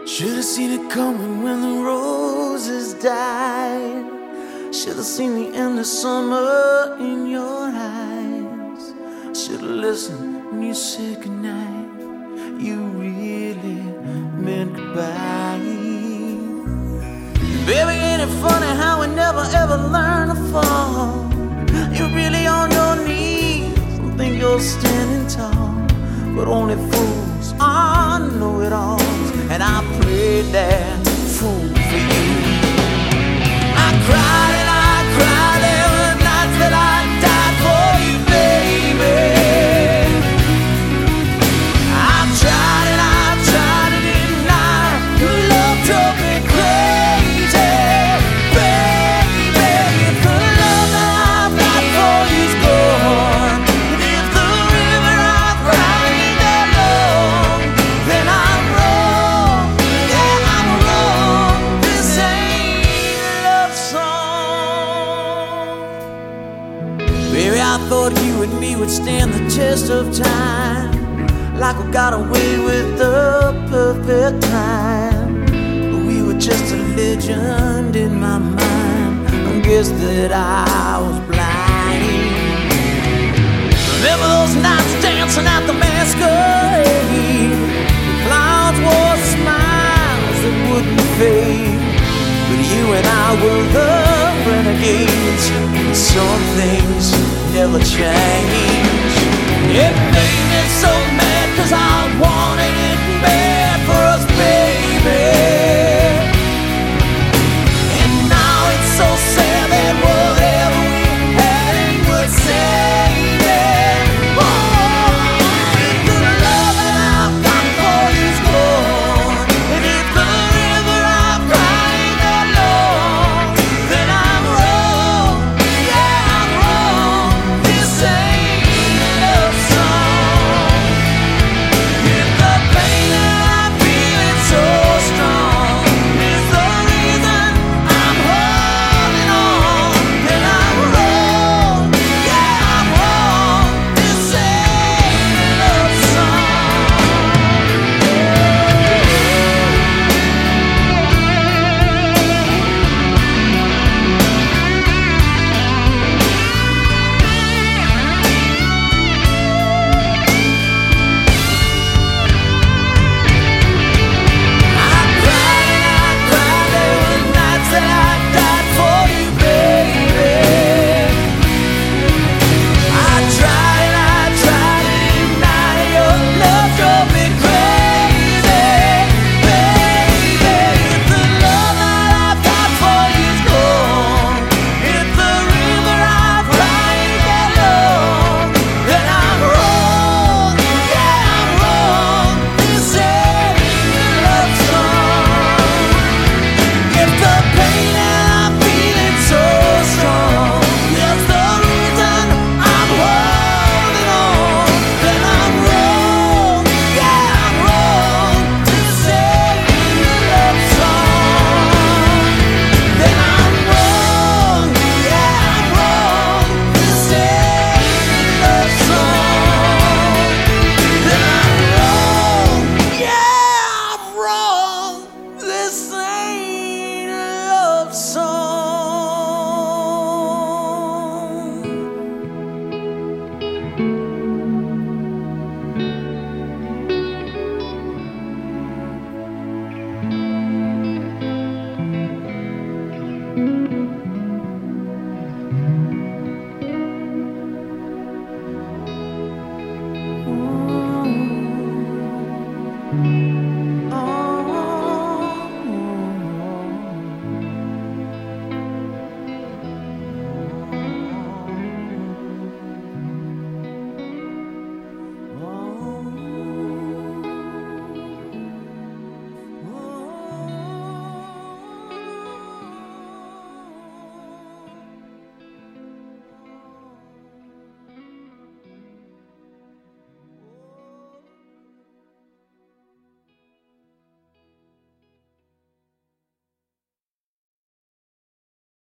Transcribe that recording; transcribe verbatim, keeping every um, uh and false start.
Should've seen it coming when the roses died. Should've seen the end of summer in your eyes. Should've listened when you said goodnight. You really meant goodbye. Baby, ain't it funny how we never ever learn to fall? You're really on your knees and think you're standing tall, but only fools are know-it-alls, and I played that fool for you. I cried and I cried, there were nights that I died for you, baby. I tried and I tried to deny your love drove me crazy, baby. If the love that I've got for you's gone, and if the river I've cried ain't that long, then I'm wrong, yeah, I'm wrong. This ain't a love song. Baby, I thought you and me would stand the test of time, like we got away with the perfect time. But we were just a legend in my mind. I guess that I was blind. Remember those nights dancing at the masquerade?